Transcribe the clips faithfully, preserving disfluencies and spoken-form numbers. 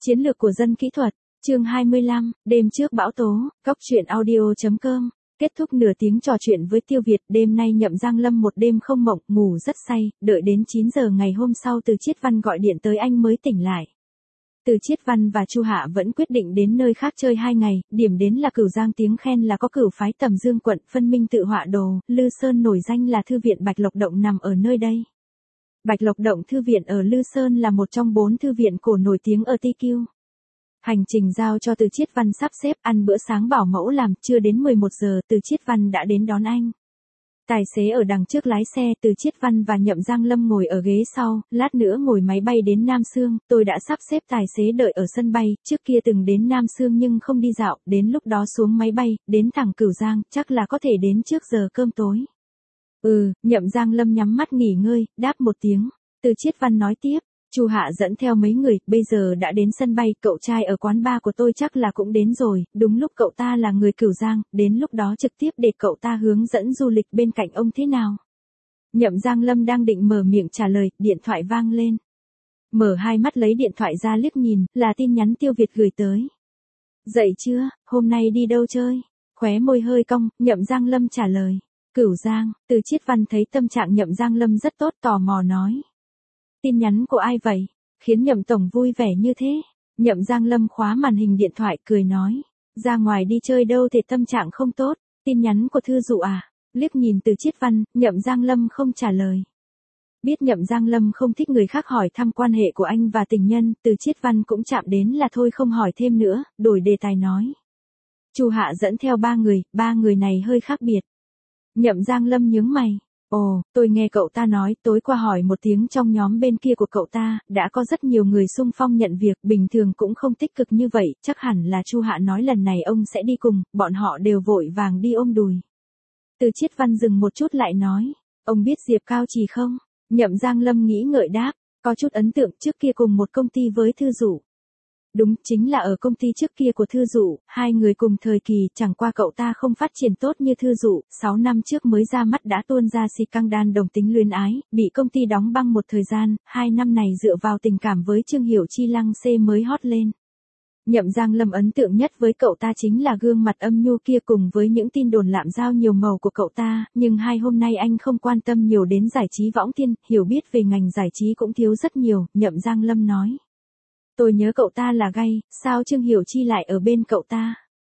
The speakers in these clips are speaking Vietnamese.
Chiến lược của dân kỹ thuật, chương hai mươi lăm, đêm trước bão tố, góc truyện audio chấm com. Kết thúc nửa tiếng trò chuyện với Tiêu Việt, đêm nay Nhậm Giang Lâm một đêm không mộng, ngủ rất say, đợi đến chín giờ ngày hôm sau Từ Chiết Văn gọi điện tới anh mới tỉnh lại. Từ Chiết Văn và Chu Hạ vẫn quyết định đến nơi khác chơi hai ngày, điểm đến là Cửu Giang, tiếng khen là có cửu phái Tầm Dương quận, phân minh tự họa đồ, Lư Sơn nổi danh là thư viện Bạch Lộc Động nằm ở nơi đây. Bạch Lộc Động thư viện ở Lư Sơn là một trong bốn thư viện cổ nổi tiếng ở Ti Kiêu. Hành trình giao cho Từ Chiết Văn sắp xếp, ăn bữa sáng bảo mẫu làm, chưa đến mười một giờ Từ Chiết Văn đã đến đón anh. Tài xế ở đằng trước lái xe, Từ Chiết Văn và Nhậm Giang Lâm ngồi ở ghế sau, lát nữa ngồi máy bay đến Nam Xương, tôi đã sắp xếp tài xế đợi ở sân bay, trước kia từng đến Nam Xương nhưng không đi dạo, đến lúc đó xuống máy bay, đến thẳng Cửu Giang, chắc là có thể đến trước giờ cơm tối. Ừ, Nhậm Giang Lâm nhắm mắt nghỉ ngơi, đáp một tiếng. Từ Chiết Văn nói tiếp, Chu Hạ dẫn theo mấy người, bây giờ đã đến sân bay, cậu trai ở quán bar của tôi chắc là cũng đến rồi, đúng lúc cậu ta là người Cửu Giang, đến lúc đó trực tiếp để cậu ta hướng dẫn du lịch bên cạnh ông thế nào. Nhậm Giang Lâm đang định mở miệng trả lời, điện thoại vang lên. Mở hai mắt lấy điện thoại ra liếc nhìn, là tin nhắn Tiêu Việt gửi tới. Dậy chưa, hôm nay đi đâu chơi? Khóe môi hơi cong, Nhậm Giang Lâm trả lời. Cửu Giang. Từ Chiết Văn thấy tâm trạng Nhậm Giang Lâm rất tốt, tò mò nói. Tin nhắn của ai vậy? Khiến Nhậm Tổng vui vẻ như thế. Nhậm Giang Lâm khóa màn hình điện thoại cười nói. Ra ngoài đi chơi đâu thì tâm trạng không tốt. Tin nhắn của Thư Dụ à? Liếc nhìn Từ Chiết Văn, Nhậm Giang Lâm không trả lời. Biết Nhậm Giang Lâm không thích người khác hỏi thăm quan hệ của anh và tình nhân, Từ Chiết Văn cũng chạm đến là thôi không hỏi thêm nữa, đổi đề tài nói. Chu Hạ dẫn theo ba người, ba người này hơi khác biệt. Nhậm Giang Lâm nhướng mày. Ồ, tôi nghe cậu ta nói, tối qua hỏi một tiếng trong nhóm bên kia của cậu ta, đã có rất nhiều người xung phong nhận việc, bình thường cũng không tích cực như vậy, chắc hẳn là Chu Hạ nói lần này ông sẽ đi cùng, bọn họ đều vội vàng đi ôm đùi. Từ Chiết Văn dừng một chút lại nói, ông biết Diệp Cao Trì không? Nhậm Giang Lâm nghĩ ngợi đáp, có chút ấn tượng, trước kia cùng một công ty với Thư Dụ. Đúng, chính là ở công ty trước kia của Thư Dụ, hai người cùng thời kỳ, chẳng qua cậu ta không phát triển tốt như Thư Dụ, sáu năm trước mới ra mắt đã tuôn ra xì căng đan đồng tính luyến ái, bị công ty đóng băng một thời gian, hai năm này dựa vào tình cảm với Trương Hiểu Chi lăng xê mới hot lên. Nhậm Giang Lâm ấn tượng nhất với cậu ta chính là gương mặt âm nhu kia cùng với những tin đồn lạm giao nhiều màu của cậu ta, nhưng hai hôm nay anh không quan tâm nhiều đến giải trí võng thiên, hiểu biết về ngành giải trí cũng thiếu rất nhiều, Nhậm Giang Lâm nói. Tôi nhớ cậu ta là gay, sao Trương Hiểu Chi lại ở bên cậu ta?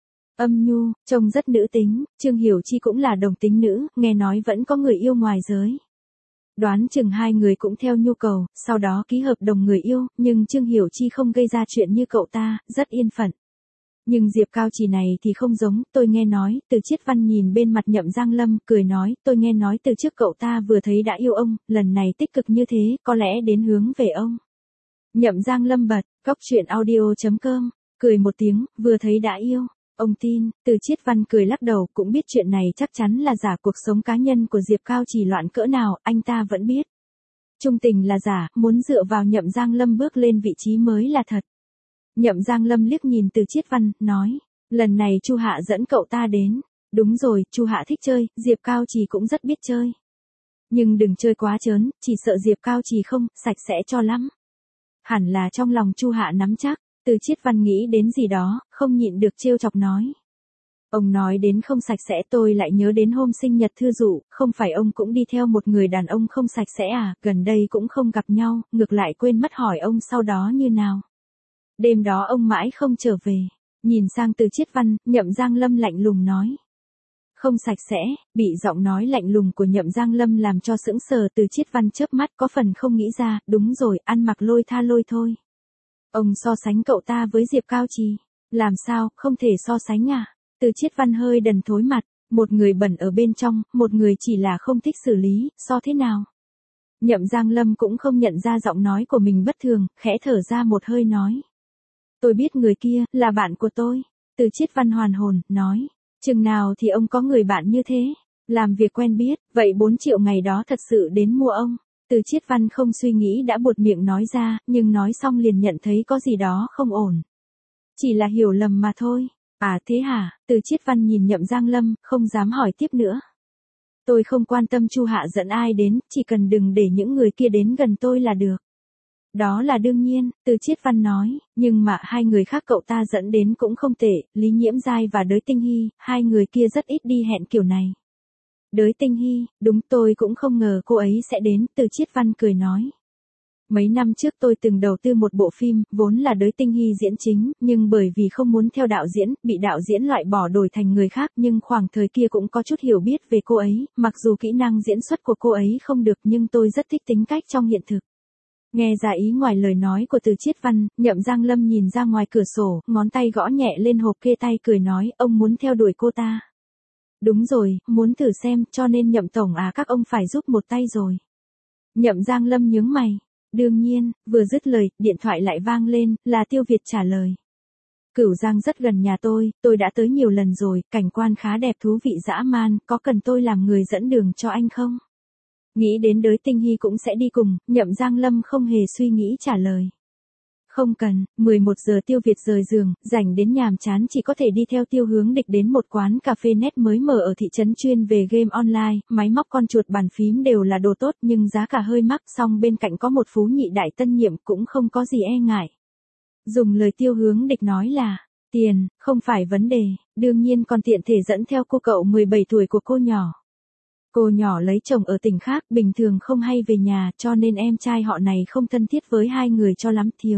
Âm nhu, trông rất nữ tính, Trương Hiểu Chi cũng là đồng tính nữ, nghe nói vẫn có người yêu ngoài giới. Đoán chừng hai người cũng theo nhu cầu, sau đó ký hợp đồng người yêu, nhưng Trương Hiểu Chi không gây ra chuyện như cậu ta, rất yên phận. Nhưng Diệp Cao Trì này thì không giống, tôi nghe nói, Từ Chiết Văn nhìn bên mặt Nhậm Giang Lâm, cười nói, tôi nghe nói từ trước cậu ta vừa thấy đã yêu ông, lần này tích cực như thế, có lẽ đến hướng về ông. Nhậm Giang Lâm bật, góc truyện audio chấm com, cười một tiếng, vừa thấy đã yêu. Ông tin, Từ Chiết Văn cười lắc đầu, cũng biết chuyện này chắc chắn là giả, cuộc sống cá nhân của Diệp Cao Trì loạn cỡ nào, anh ta vẫn biết. Trung tình là giả, muốn dựa vào Nhậm Giang Lâm bước lên vị trí mới là thật. Nhậm Giang Lâm liếc nhìn Từ Chiết Văn, nói, lần này Chu Hạ dẫn cậu ta đến. Đúng rồi, Chu Hạ thích chơi, Diệp Cao Trì cũng rất biết chơi. Nhưng đừng chơi quá trớn, chỉ sợ Diệp Cao Trì không, sạch sẽ cho lắm. Hẳn là trong lòng Chu Hạ nắm chắc, Từ Chiết Văn nghĩ đến gì đó, không nhịn được trêu chọc nói. Ông nói đến không sạch sẽ, tôi lại nhớ đến hôm sinh nhật Thư Dụ, không phải ông cũng đi theo một người đàn ông không sạch sẽ à, gần đây cũng không gặp nhau, ngược lại quên mất hỏi ông sau đó như nào. Đêm đó ông mãi không trở về, nhìn sang Từ Chiết Văn, Nhậm Giang Lâm lạnh lùng nói. Không sạch sẽ, bị giọng nói lạnh lùng của Nhậm Giang Lâm làm cho sững sờ. Từ Chiết Văn chớp mắt có phần không nghĩ ra, đúng rồi, ăn mặc lôi tha lôi thôi. Ông so sánh cậu ta với Diệp Cao Trì, làm sao, không thể so sánh à? Từ Chiết Văn hơi đần thối mặt, một người bẩn ở bên trong, một người chỉ là không thích xử lý, so thế nào? Nhậm Giang Lâm cũng không nhận ra giọng nói của mình bất thường, khẽ thở ra một hơi nói. Tôi biết người kia, là bạn của tôi. Từ Chiết Văn hoàn hồn, nói. Chừng nào thì ông có người bạn như thế, làm việc quen biết, vậy bốn triệu ngày đó thật sự đến mua ông. Từ Chiết Văn không suy nghĩ đã buột miệng nói ra, nhưng nói xong liền nhận thấy có gì đó không ổn. Chỉ là hiểu lầm mà thôi. À thế hả? Từ Chiết Văn nhìn Nhậm Giang Lâm, không dám hỏi tiếp nữa. Tôi không quan tâm Chu Hạ dẫn ai đến, chỉ cần đừng để những người kia đến gần tôi là được. Đó là đương nhiên, Từ Chiết Văn nói, nhưng mà hai người khác cậu ta dẫn đến cũng không tệ, Lý Nhiễm Giai và Đới Tinh Hy, hai người kia rất ít đi hẹn kiểu này. Đới Tinh Hy, đúng tôi cũng không ngờ cô ấy sẽ đến, Từ Chiết Văn cười nói. Mấy năm trước tôi từng đầu tư một bộ phim, vốn là Đới Tinh Hy diễn chính, nhưng bởi vì không muốn theo đạo diễn, bị đạo diễn loại bỏ đổi thành người khác, nhưng khoảng thời kia cũng có chút hiểu biết về cô ấy, mặc dù kỹ năng diễn xuất của cô ấy không được nhưng tôi rất thích tính cách trong hiện thực. Nghe ra ý ngoài lời nói của Từ Chiết Văn, Nhậm Giang Lâm nhìn ra ngoài cửa sổ, ngón tay gõ nhẹ lên hộp kê tay cười nói, ông muốn theo đuổi cô ta. Đúng rồi, muốn thử xem, cho nên Nhậm Tổng à các ông phải giúp một tay rồi. Nhậm Giang Lâm nhướng mày. Đương nhiên, vừa dứt lời, điện thoại lại vang lên, là Tiêu Việt trả lời. Cửu Giang rất gần nhà tôi, tôi đã tới nhiều lần rồi, cảnh quan khá đẹp thú vị dã man, có cần tôi làm người dẫn đường cho anh không? Nghĩ đến Đới Tinh Hy cũng sẽ đi cùng, Nhậm Giang Lâm không hề suy nghĩ trả lời. Không cần, mười một giờ Tiêu Việt rời giường, rảnh đến nhàm chán chỉ có thể đi theo Tiêu Hướng Địch đến một quán cà phê net mới mở ở thị trấn chuyên về game online, máy móc con chuột bàn phím đều là đồ tốt nhưng giá cả hơi mắc, song bên cạnh có một phú nhị đại tân nhiệm cũng không có gì e ngại. Dùng lời Tiêu Hướng Địch nói là, tiền, không phải vấn đề, đương nhiên còn tiện thể dẫn theo cô cậu mười bảy tuổi của cô nhỏ. Cô nhỏ lấy chồng ở tỉnh khác, bình thường không hay về nhà, cho nên em trai họ này không thân thiết với hai người cho lắm thiếu.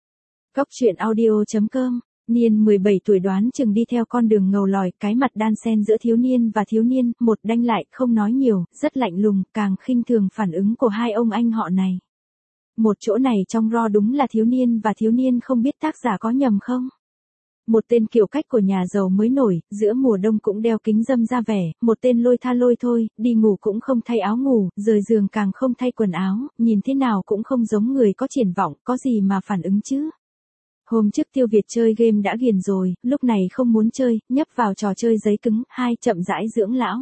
Góc truyện audio chấm com, Niên mười bảy tuổi đoán chừng đi theo con đường ngầu lòi, cái mặt đan xen giữa thiếu niên và thiếu niên, một đanh lại, không nói nhiều, rất lạnh lùng, càng khinh thường phản ứng của hai ông anh họ này. Một chỗ này trong ro đúng là thiếu niên và thiếu niên không biết tác giả có nhầm không? Một tên kiểu cách của nhà giàu mới nổi, giữa mùa đông cũng đeo kính râm ra vẻ, một tên lôi tha lôi thôi, đi ngủ cũng không thay áo ngủ, rời giường càng không thay quần áo, nhìn thế nào cũng không giống người có triển vọng, có gì mà phản ứng chứ. Hôm trước Tiêu Việt chơi game đã ghiền rồi, lúc này không muốn chơi, nhấp vào trò chơi giấy cứng, hai chậm rãi dưỡng lão.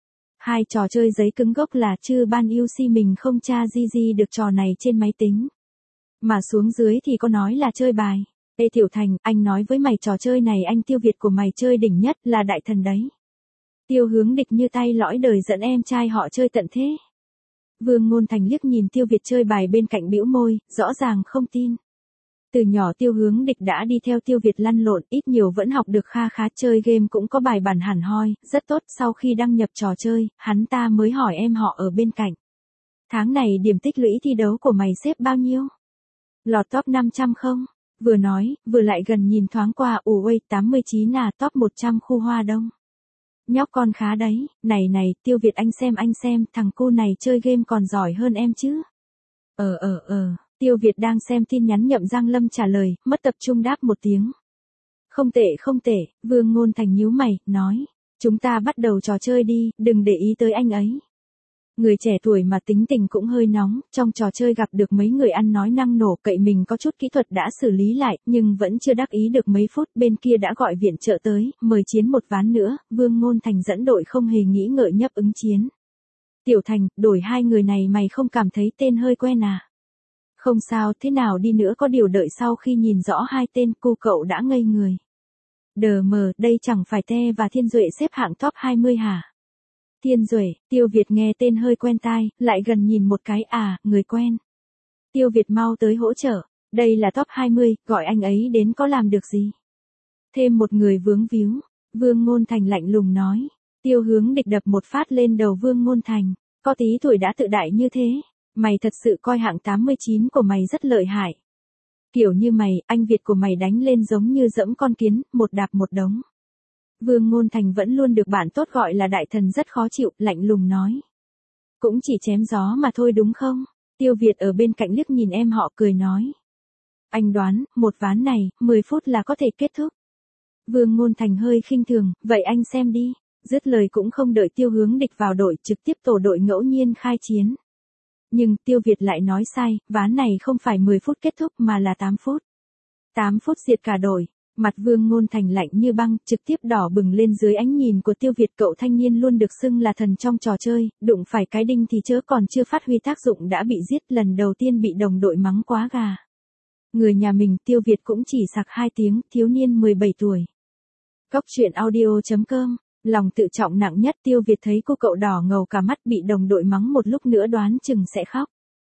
Hai trò chơi giấy cứng gốc là chư ban yêu si mình không tra di di được trò này trên máy tính. Mà xuống dưới thì có nói là chơi bài. Ê Tiểu Thành, anh nói với mày trò chơi này anh Tiêu Việt của mày chơi đỉnh nhất là đại thần đấy. Tiêu Hướng Địch như tay lõi đời dẫn em trai họ chơi tận thế. Vương Ngôn Thành liếc nhìn Tiêu Việt chơi bài bên cạnh bĩu môi, rõ ràng không tin. Từ nhỏ Tiêu Hướng Địch đã đi theo Tiêu Việt lăn lộn, ít nhiều vẫn học được kha khá, chơi game cũng có bài bản hẳn hoi, rất tốt. Sau khi đăng nhập trò chơi, hắn ta mới hỏi em họ ở bên cạnh. Tháng này điểm tích lũy thi đấu của mày xếp bao nhiêu? Lọt top năm trăm không? Vừa nói, vừa lại gần nhìn thoáng qua, ủi tám mươi chín à, top một trăm khu Hoa Đông. Nhóc con khá đấy, này này, Tiêu Việt anh xem anh xem, thằng cu này chơi game còn giỏi hơn em chứ. Ờ ờ ờ, Tiêu Việt đang xem tin nhắn Nhậm Giang Lâm trả lời, mất tập trung đáp một tiếng. Không tệ không tệ, Vương Ngôn Thành nhíu mày, nói, chúng ta bắt đầu trò chơi đi, đừng để ý tới anh ấy. Người trẻ tuổi mà tính tình cũng hơi nóng, trong trò chơi gặp được mấy người ăn nói năng nổ, cậy mình có chút kỹ thuật đã xử lý lại, nhưng vẫn chưa đắc ý được mấy phút, bên kia đã gọi viện trợ tới, mời chiến một ván nữa, Vương Ngôn Thành dẫn đội không hề nghĩ ngợi nhấp ứng chiến. Tiểu Thành, đổi hai người này mày không cảm thấy tên hơi quen à? Không sao, thế nào đi nữa có điều đợi sau khi nhìn rõ hai tên, cô cậu đã ngây người. Đờ mờ, đây chẳng phải Te và Thiên Duệ xếp hạng top hai mươi hả? Thiên Duệ, Tiêu Việt nghe tên hơi quen tai, lại gần nhìn một cái, à, người quen. Tiêu Việt mau tới hỗ trợ, đây là top hai mươi, gọi anh ấy đến có làm được gì? Thêm một người vướng víu, Vương Ngôn Thành lạnh lùng nói. Tiêu Hướng Địch đập một phát lên đầu Vương Ngôn Thành, có tí tuổi đã tự đại như thế, mày thật sự coi hạng tám mươi chín của mày rất lợi hại. Kiểu như mày, anh Việt của mày đánh lên giống như dẫm con kiến, một đạp một đống. Vương Ngôn Thành vẫn luôn được bạn tốt gọi là đại thần rất khó chịu, lạnh lùng nói. Cũng chỉ chém gió mà thôi đúng không? Tiêu Việt ở bên cạnh liếc nhìn em họ cười nói. Anh đoán, một ván này, mười phút là có thể kết thúc. Vương Ngôn Thành hơi khinh thường, vậy anh xem đi. Dứt lời cũng không đợi Tiêu Hướng Địch vào đội, trực tiếp tổ đội ngẫu nhiên khai chiến. Nhưng Tiêu Việt lại nói sai, ván này không phải mười phút kết thúc mà là tám phút. tám phút diệt cả đội. Mặt Vương Ngôn Thành lạnh như băng, trực tiếp đỏ bừng lên dưới ánh nhìn của Tiêu Việt. Cậu thanh niên luôn được xưng là thần trong trò chơi, đụng phải cái đinh thì chớ còn chưa phát huy tác dụng đã bị giết, lần đầu tiên bị đồng đội mắng quá gà. Người nhà mình Tiêu Việt cũng chỉ sặc hai tiếng, thiếu niên mười bảy tuổi. Góc truyện audio chấm com, lòng tự trọng nặng nhất. Tiêu Việt thấy cô cậu đỏ ngầu cả mắt, bị đồng đội mắng một lúc nữa đoán chừng sẽ khóc.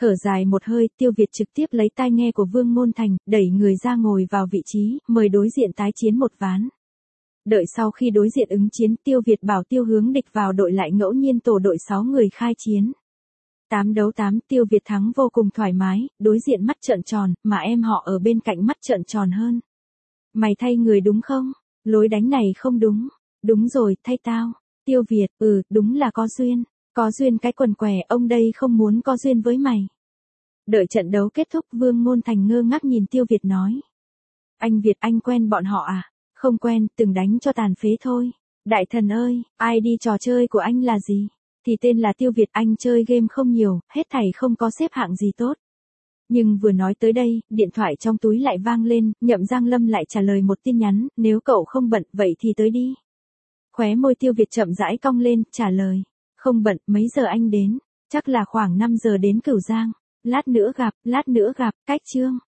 Thở dài một hơi, Tiêu Việt trực tiếp lấy tai nghe của Vương Ngôn Thành, đẩy người ra ngồi vào vị trí, mời đối diện tái chiến một ván. Đợi sau khi đối diện ứng chiến, Tiêu Việt bảo Tiêu Hướng Địch vào đội lại ngẫu nhiên tổ đội sáu người khai chiến. tám đấu tám, Tiêu Việt thắng vô cùng thoải mái, đối diện mắt trợn tròn, mà em họ ở bên cạnh mắt trợn tròn hơn. Mày thay người đúng không? Lối đánh này không đúng. Đúng rồi, thay tao. Tiêu Việt, ừ, đúng là có duyên. Có duyên cái quần què, ông đây không muốn có duyên với mày. Đợi trận đấu kết thúc, Vương Ngôn Thành ngơ ngác nhìn Tiêu Việt nói. Anh Việt, anh quen bọn họ à? Không quen, từng đánh cho tàn phế thôi. Đại thần ơi, ai đi trò chơi của anh là gì? Thì tên là Tiêu Việt, anh chơi game không nhiều, hết thảy không có xếp hạng gì tốt. Nhưng vừa nói tới đây, điện thoại trong túi lại vang lên, Nhậm Giang Lâm lại trả lời một tin nhắn, nếu cậu không bận, vậy thì tới đi. Khóe môi Tiêu Việt chậm rãi cong lên, trả lời. Không bận, mấy giờ anh đến? Chắc là khoảng năm giờ đến Cửu Giang. Lát nữa gặp, lát nữa gặp, cách chương.